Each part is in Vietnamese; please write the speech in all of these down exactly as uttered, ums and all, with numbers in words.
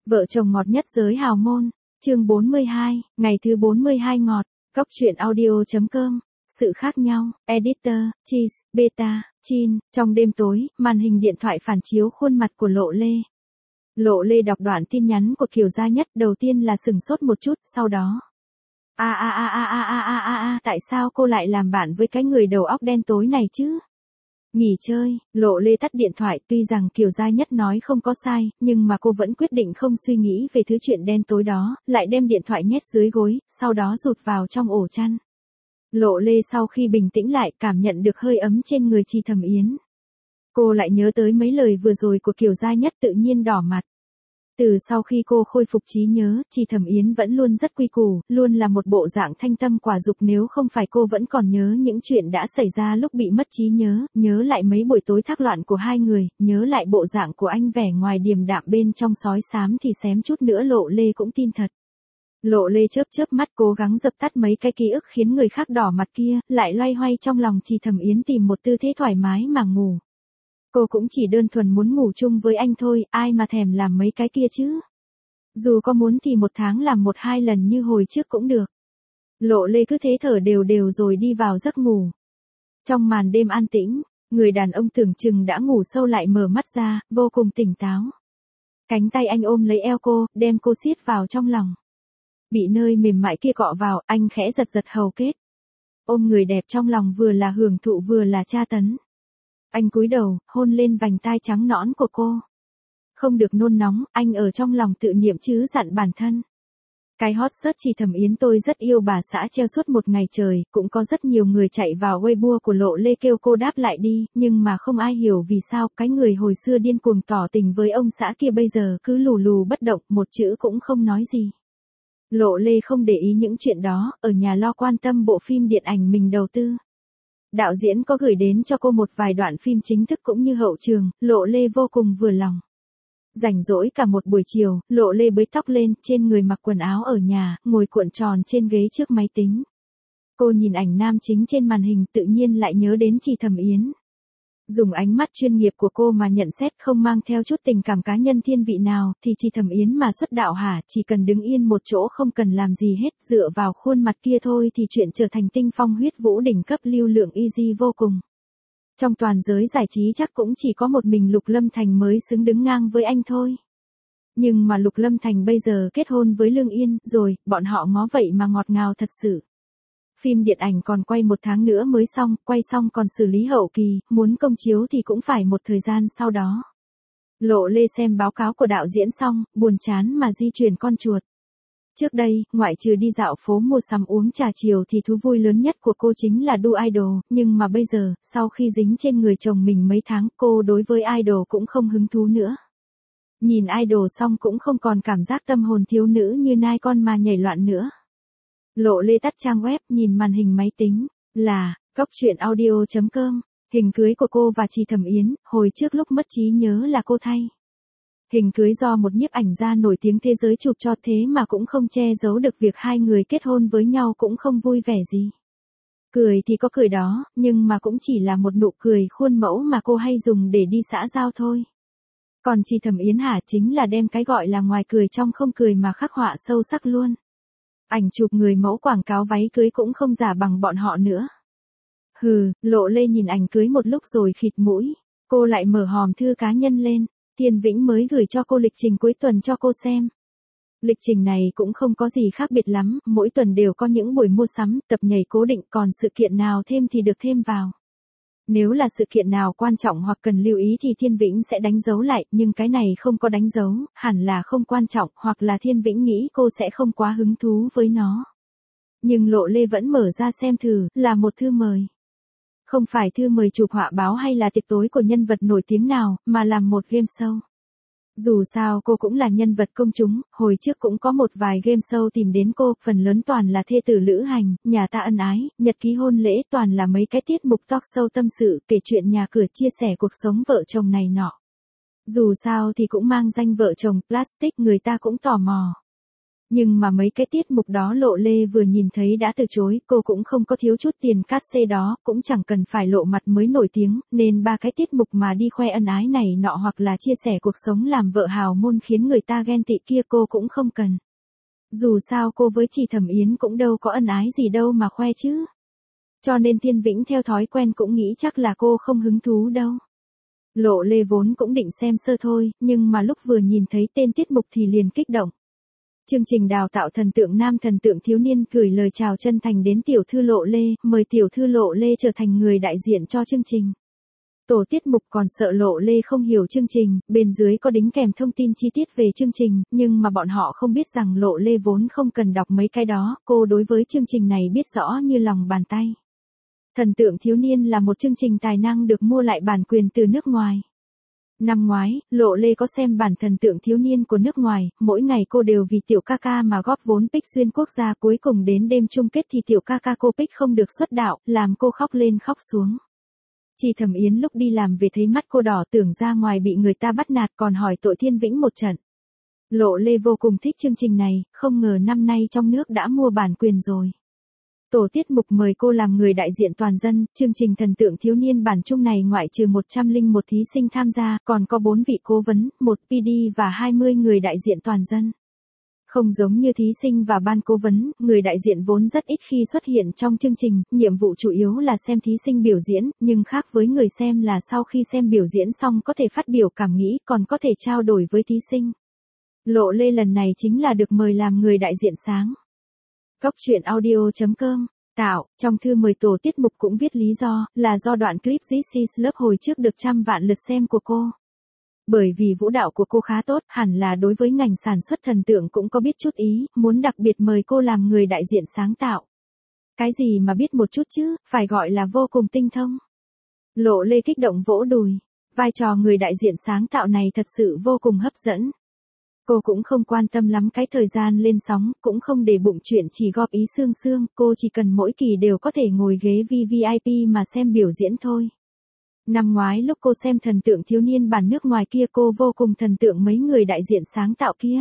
Vợ chồng ngọt nhất giới hào môn, chương bốn mươi hai, ngày thứ bốn mươi hai ngọt, Cóc truyện audio.com, sự khác nhau, editor, cheese, beta, chin, trong đêm tối, màn hình điện thoại phản chiếu khuôn mặt của Lộ Lê. Lộ Lê đọc đoạn tin nhắn của Kiều Gia Nhất, đầu tiên là sửng sốt một chút, sau đó. A a a a a a a a a, tại sao cô lại làm bạn với cái người đầu óc đen tối này chứ? Nghỉ chơi, Lộ Lê tắt điện thoại, tuy rằng Kiều Gia Nhất nói không có sai, nhưng mà cô vẫn quyết định không suy nghĩ về thứ chuyện đen tối đó, lại đem điện thoại nhét dưới gối, sau đó rụt vào trong ổ chăn. Lộ Lê sau khi bình tĩnh lại, cảm nhận được hơi ấm trên người Chi Thẩm Yến. Cô lại nhớ tới mấy lời vừa rồi của Kiều Gia Nhất, tự nhiên đỏ mặt. Từ sau khi cô khôi phục trí nhớ, Chi Thẩm Yến vẫn luôn rất quy củ, luôn là một bộ dạng thanh tâm quả dục, nếu không phải cô vẫn còn nhớ những chuyện đã xảy ra lúc bị mất trí nhớ, nhớ lại mấy buổi tối thác loạn của hai người, nhớ lại bộ dạng của anh vẻ ngoài điềm đạm bên trong sói xám thì xém chút nữa Lộ Lê cũng tin thật. Lộ Lê chớp chớp mắt cố gắng dập tắt mấy cái ký ức khiến người khác đỏ mặt kia, lại loay hoay trong lòng Chi Thẩm Yến tìm một tư thế thoải mái mà ngủ. Cô cũng chỉ đơn thuần muốn ngủ chung với anh thôi, ai mà thèm làm mấy cái kia chứ. Dù có muốn thì một tháng làm một hai lần như hồi trước cũng được. Lộ Lê cứ thế thở đều đều rồi đi vào giấc ngủ. Trong màn đêm an tĩnh, người đàn ông tưởng chừng đã ngủ sâu lại mở mắt ra, vô cùng tỉnh táo. Cánh tay anh ôm lấy eo cô, đem cô siết vào trong lòng. Bị nơi mềm mại kia cọ vào, anh khẽ giật giật hầu kết. Ôm người đẹp trong lòng vừa là hưởng thụ vừa là tra tấn. Anh cúi đầu, hôn lên vành tai trắng nõn của cô. Không được nôn nóng, anh ở trong lòng tự niệm chứ dặn bản thân. Cái hot search Chi Thẩm Yến tôi rất yêu bà xã treo suốt một ngày trời, cũng có rất nhiều người chạy vào Weibo của Lộ Lê kêu cô đáp lại đi, nhưng mà không ai hiểu vì sao cái người hồi xưa điên cuồng tỏ tình với ông xã kia bây giờ cứ lù lù bất động, một chữ cũng không nói gì. Lộ Lê không để ý những chuyện đó, ở nhà lo quan tâm bộ phim điện ảnh mình đầu tư. Đạo diễn có gửi đến cho cô một vài đoạn phim chính thức cũng như hậu trường, Lộ Lê vô cùng vừa lòng. Rảnh rỗi cả một buổi chiều, Lộ Lê bới tóc lên, trên người mặc quần áo ở nhà, ngồi cuộn tròn trên ghế trước máy tính. Cô nhìn ảnh nam chính trên màn hình, tự nhiên lại nhớ đến Chi Thẩm Yến. Dùng ánh mắt chuyên nghiệp của cô mà nhận xét, không mang theo chút tình cảm cá nhân thiên vị nào, thì Chi Thẩm Yến mà xuất đạo hả, chỉ cần đứng yên một chỗ không cần làm gì hết, dựa vào khuôn mặt kia thôi thì chuyện trở thành tinh phong huyết vũ đỉnh cấp lưu lượng easy vô cùng. Trong toàn giới giải trí chắc cũng chỉ có một mình Lục Lâm Thành mới xứng đứng ngang với anh thôi. Nhưng mà Lục Lâm Thành bây giờ kết hôn với Lương Yên, rồi, bọn họ ngó vậy mà ngọt ngào thật sự. Phim điện ảnh còn quay một tháng nữa mới xong, quay xong còn xử lý hậu kỳ, muốn công chiếu thì cũng phải một thời gian sau đó. Lộ Lê xem báo cáo của đạo diễn xong, buồn chán mà di chuyển con chuột. Trước đây, ngoại trừ đi dạo phố mua sắm uống trà chiều thì thú vui lớn nhất của cô chính là đu idol, nhưng mà bây giờ, sau khi dính trên người chồng mình mấy tháng, cô đối với idol cũng không hứng thú nữa. Nhìn idol xong cũng không còn cảm giác tâm hồn thiếu nữ như nai con mà nhảy loạn nữa. Lộ Lê tắt trang web, nhìn màn hình máy tính, là, cóc truyện audio.com, hình cưới của cô và Chi Thẩm Yến, hồi trước lúc mất trí nhớ là cô thay. Hình cưới do một nhiếp ảnh gia nổi tiếng thế giới chụp cho, thế mà cũng không che giấu được việc hai người kết hôn với nhau cũng không vui vẻ gì. Cười thì có cười đó, nhưng mà cũng chỉ là một nụ cười khuôn mẫu mà cô hay dùng để đi xã giao thôi. Còn Chi Thẩm Yến hả, chính là đem cái gọi là ngoài cười trong không cười mà khắc họa sâu sắc luôn. Ảnh chụp người mẫu quảng cáo váy cưới cũng không giả bằng bọn họ nữa. Hừ, Lộ Lê nhìn ảnh cưới một lúc rồi khịt mũi. Cô lại mở hòm thư cá nhân lên. Thiên Vĩnh mới gửi cho cô lịch trình cuối tuần cho cô xem. Lịch trình này cũng không có gì khác biệt lắm, mỗi tuần đều có những buổi mua sắm, tập nhảy cố định, còn sự kiện nào thêm thì được thêm vào. Nếu là sự kiện nào quan trọng hoặc cần lưu ý thì Thiên Vĩnh sẽ đánh dấu lại, nhưng cái này không có đánh dấu, hẳn là không quan trọng, hoặc là Thiên Vĩnh nghĩ cô sẽ không quá hứng thú với nó. Nhưng Lộ Lê vẫn mở ra xem thử, là một thư mời. Không phải thư mời chụp họa báo hay là tiệc tối của nhân vật nổi tiếng nào, mà là một game show. Dù sao cô cũng là nhân vật công chúng, hồi trước cũng có một vài game show tìm đến cô, phần lớn toàn là thê tử lữ hành, nhà ta ân ái, nhật ký hôn lễ, toàn là mấy cái tiết mục talk show tâm sự, kể chuyện nhà cửa, chia sẻ cuộc sống vợ chồng này nọ. Dù sao thì cũng mang danh vợ chồng plastic, người ta cũng tò mò. Nhưng mà mấy cái tiết mục đó Lộ Lê vừa nhìn thấy đã từ chối, cô cũng không có thiếu chút tiền cát xê đó, cũng chẳng cần phải lộ mặt mới nổi tiếng, nên ba cái tiết mục mà đi khoe ân ái này nọ hoặc là chia sẻ cuộc sống làm vợ hào môn khiến người ta ghen tị kia cô cũng không cần. Dù sao cô với chị Thẩm Yến cũng đâu có ân ái gì đâu mà khoe chứ. Cho nên Thiên Vĩnh theo thói quen cũng nghĩ chắc là cô không hứng thú đâu. Lộ Lê vốn cũng định xem sơ thôi, nhưng mà lúc vừa nhìn thấy tên tiết mục thì liền kích động. Chương trình đào tạo thần tượng nam thần tượng thiếu niên gửi lời chào chân thành đến tiểu thư Lộ Lê, mời tiểu thư Lộ Lê trở thành người đại diện cho chương trình. Tổ tiết mục còn sợ Lộ Lê không hiểu chương trình, bên dưới có đính kèm thông tin chi tiết về chương trình, nhưng mà bọn họ không biết rằng Lộ Lê vốn không cần đọc mấy cái đó, cô đối với chương trình này biết rõ như lòng bàn tay. Thần tượng thiếu niên là một chương trình tài năng được mua lại bản quyền từ nước ngoài. Năm ngoái, Lộ Lê có xem bản thần tượng thiếu niên của nước ngoài, mỗi ngày cô đều vì tiểu ca ca mà góp vốn pick xuyên quốc gia, cuối cùng đến đêm chung kết thì tiểu ca ca cô pick không được xuất đạo, làm cô khóc lên khóc xuống. Chị Thẩm Yến lúc đi làm về thấy mắt cô đỏ tưởng ra ngoài bị người ta bắt nạt còn hỏi tội Thiên Vĩnh một trận. Lộ Lê vô cùng thích chương trình này, không ngờ năm nay trong nước đã mua bản quyền rồi. Tổ tiết mục mời cô làm người đại diện toàn dân, chương trình thần tượng thiếu niên bản chung này ngoại trừ một trăm lẻ một thí sinh tham gia, còn có bốn vị cố vấn, một pê đê và hai mươi người đại diện toàn dân. Không giống như thí sinh và ban cố vấn, người đại diện vốn rất ít khi xuất hiện trong chương trình, nhiệm vụ chủ yếu là xem thí sinh biểu diễn, nhưng khác với người xem là sau khi xem biểu diễn xong có thể phát biểu cảm nghĩ, còn có thể trao đổi với thí sinh. Lộ Lê lần này chính là được mời làm người đại diện sáng. Góc truyện audio chấm com tạo, trong thư mời tổ tiết mục cũng viết lý do, là do đoạn clip This is Love hồi trước được trăm vạn lượt xem của cô. Bởi vì vũ đạo của cô khá tốt, hẳn là đối với ngành sản xuất thần tượng cũng có biết chút ý, muốn đặc biệt mời cô làm người đại diện sáng tạo. Cái gì mà biết một chút chứ, phải gọi là vô cùng tinh thông. Lộ Lê kích động vỗ đùi, vai trò người đại diện sáng tạo này thật sự vô cùng hấp dẫn. Cô cũng không quan tâm lắm cái thời gian lên sóng, cũng không để bụng chuyện chỉ góp ý sương sương, cô chỉ cần mỗi kỳ đều có thể ngồi ghế vê vê i pê mà xem biểu diễn thôi. Năm ngoái lúc cô xem thần tượng thiếu niên bản nước ngoài kia cô vô cùng thần tượng mấy người đại diện sáng tạo kia.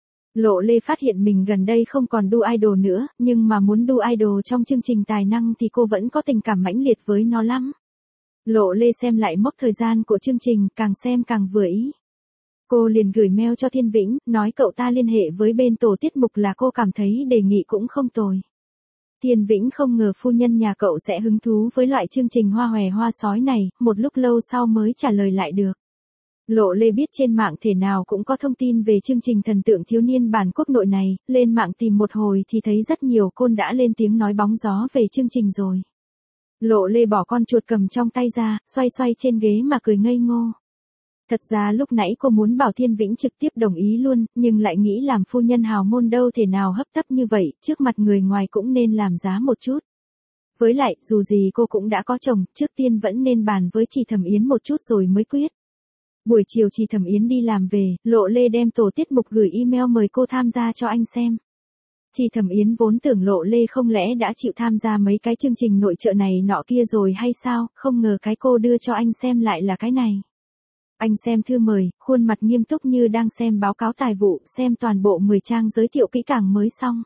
Lộ Lê phát hiện mình gần đây không còn đu idol nữa, nhưng mà muốn đu idol trong chương trình tài năng thì cô vẫn có tình cảm mãnh liệt với nó lắm. Lộ Lê xem lại mốc thời gian của chương trình, càng xem càng vừa ý. Cô liền gửi mail cho Thiên Vĩnh, nói cậu ta liên hệ với bên tổ tiết mục là cô cảm thấy đề nghị cũng không tồi. Thiên Vĩnh không ngờ phu nhân nhà cậu sẽ hứng thú với loại chương trình hoa hòe hoa sói này, một lúc lâu sau mới trả lời lại được. Lộ Lê biết trên mạng thể nào cũng có thông tin về chương trình thần tượng thiếu niên bản quốc nội này, lên mạng tìm một hồi thì thấy rất nhiều côn đã lên tiếng nói bóng gió về chương trình rồi. Lộ Lê bỏ con chuột cầm trong tay ra, xoay xoay trên ghế mà cười ngây ngô. Thật ra lúc nãy cô muốn bảo Thiên Vĩnh trực tiếp đồng ý luôn, nhưng lại nghĩ làm phu nhân hào môn đâu thể nào hấp tấp như vậy, trước mặt người ngoài cũng nên làm giá một chút. Với lại, dù gì cô cũng đã có chồng, trước tiên vẫn nên bàn với chị Thẩm Yến một chút rồi mới quyết. Buổi chiều chị Thẩm Yến đi làm về, Lộ Lê đem tổ tiết mục gửi email mời cô tham gia cho anh xem. Chị Thẩm Yến vốn tưởng Lộ Lê không lẽ đã chịu tham gia mấy cái chương trình nội trợ này nọ kia rồi hay sao, không ngờ cái cô đưa cho anh xem lại là cái này. Anh xem thư mời, khuôn mặt nghiêm túc như đang xem báo cáo tài vụ, xem toàn bộ mười trang giới thiệu kỹ càng mới xong.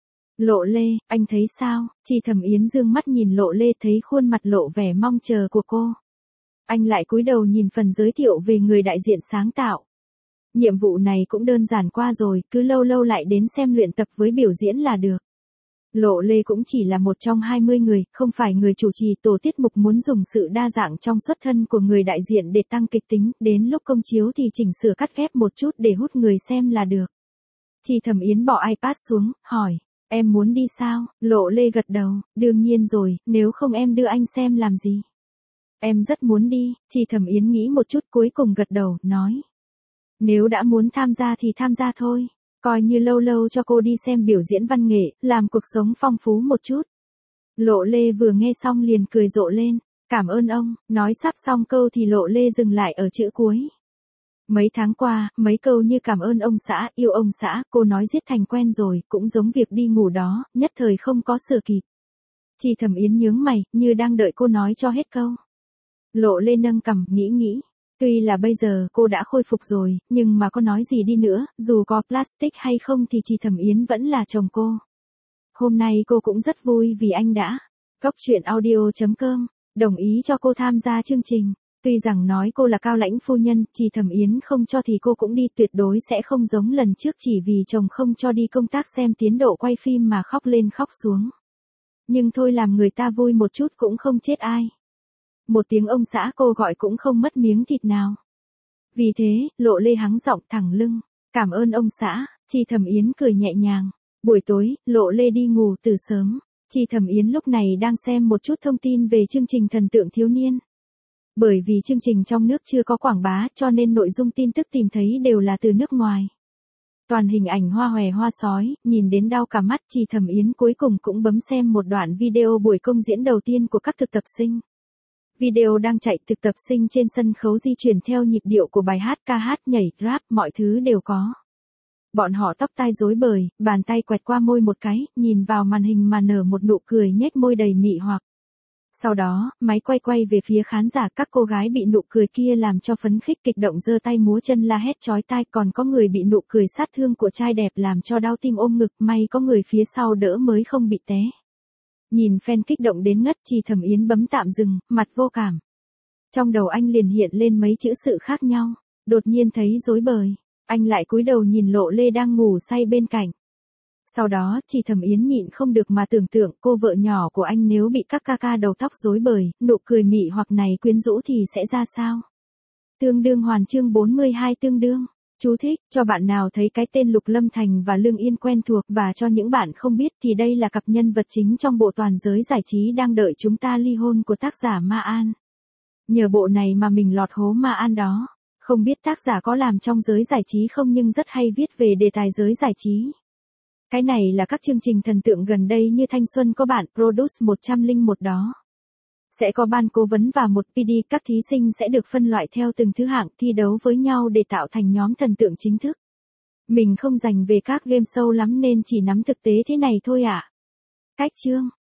Lộ Lê, anh thấy sao? Chị Thẩm Yến dương mắt nhìn Lộ Lê thấy khuôn mặt lộ vẻ mong chờ của cô. Anh lại cúi đầu nhìn phần giới thiệu về người đại diện sáng tạo. Nhiệm vụ này cũng đơn giản qua rồi, cứ lâu lâu lại đến xem luyện tập với biểu diễn là được. Lộ Lê cũng chỉ là một trong hai mươi người, không phải người chủ trì, tổ tiết mục muốn dùng sự đa dạng trong xuất thân của người đại diện để tăng kịch tính, đến lúc công chiếu thì chỉnh sửa cắt ghép một chút để hút người xem là được. Chị Thẩm Yến bỏ iPad xuống, hỏi, em muốn đi sao? Lộ Lê gật đầu, đương nhiên rồi, nếu không em đưa anh xem làm gì? Em rất muốn đi, chị Thẩm Yến nghĩ một chút cuối cùng gật đầu, nói. Nếu đã muốn tham gia thì tham gia thôi. Coi như lâu lâu cho cô đi xem biểu diễn văn nghệ, làm cuộc sống phong phú một chút. Lộ Lê vừa nghe xong liền cười rộ lên, cảm ơn ông, nói sắp xong câu thì Lộ Lê dừng lại ở chữ cuối. Mấy tháng qua, mấy câu như cảm ơn ông xã, yêu ông xã, cô nói giết thành quen rồi, cũng giống việc đi ngủ đó, nhất thời không có sửa kịp. Chị Thẩm Yến nhướng mày, như đang đợi cô nói cho hết câu. Lộ Lê nâng cằm, nghĩ nghĩ, Tuy là bây giờ cô đã khôi phục rồi, nhưng mà có nói gì đi nữa, dù có plastic hay không thì chị Thẩm Yến vẫn là chồng cô. Hôm nay cô cũng rất vui vì anh đã cốc truyện audio chấm com đồng ý cho cô tham gia chương trình. Tuy rằng nói cô là cao lãnh phu nhân, chị Thẩm Yến không cho thì cô cũng đi, tuyệt đối sẽ không giống lần trước chỉ vì chồng không cho đi công tác xem tiến độ quay phim mà khóc lên khóc xuống. Nhưng thôi, làm người ta vui một chút cũng không chết ai. Một tiếng ông xã cô gọi cũng không mất miếng thịt nào. Vì thế, Lộ Lê hắng giọng thẳng lưng. Cảm ơn ông xã, chị Thẩm Yến cười nhẹ nhàng. Buổi tối, Lộ Lê đi ngủ từ sớm. Chị Thẩm Yến lúc này đang xem một chút thông tin về chương trình Thần tượng thiếu niên. Bởi vì chương trình trong nước chưa có quảng bá cho nên nội dung tin tức tìm thấy đều là từ nước ngoài. Toàn hình ảnh hoa hòe hoa sói, nhìn đến đau cả mắt. Chị Thẩm Yến cuối cùng cũng bấm xem một đoạn video buổi công diễn đầu tiên của các thực tập sinh. Video đang chạy, thực tập sinh trên sân khấu di chuyển theo nhịp điệu của bài hát, ca hát, nhảy, rap, mọi thứ đều có. Bọn họ tóc tai rối bời, bàn tay quẹt qua môi một cái, nhìn vào màn hình mà nở một nụ cười nhếch môi đầy mị hoặc. Sau đó, máy quay quay về phía khán giả, các cô gái bị nụ cười kia làm cho phấn khích kích động giơ tay múa chân la hét chói tai, còn có người bị nụ cười sát thương của trai đẹp làm cho đau tim ôm ngực, may có người phía sau đỡ mới không bị té. Nhìn fan kích động đến ngất, chị Thẩm Yến bấm tạm dừng, mặt vô cảm. Trong đầu anh liền hiện lên mấy chữ sự khác nhau, đột nhiên thấy rối bời. Anh lại cúi đầu nhìn Lộ Lê đang ngủ say bên cạnh. Sau đó, chị Thẩm Yến nhịn không được mà tưởng tượng cô vợ nhỏ của anh nếu bị các ca ca đầu tóc rối bời, nụ cười mị hoặc này quyến rũ thì sẽ ra sao? Tương đương hoàn chương bốn mươi hai tương đương. Chú thích, cho bạn nào thấy cái tên Lục Lâm Thành và Lương Yên quen thuộc, và cho những bạn không biết thì đây là cặp nhân vật chính trong bộ toàn giới giải trí đang đợi chúng ta ly hôn của tác giả Ma An. Nhờ bộ này mà mình lọt hố Ma An đó. Không biết tác giả có làm trong giới giải trí không nhưng rất hay viết về đề tài giới giải trí. Cái này là các chương trình thần tượng gần đây như Thanh Xuân có bạn Produce một không một đó. Sẽ có ban cố vấn và một pê đê, các thí sinh sẽ được phân loại theo từng thứ hạng thi đấu với nhau để tạo thành nhóm thần tượng chính thức. Mình không dành về các game show lắm nên chỉ nắm thực tế thế này thôi ạ. À. Cách chương.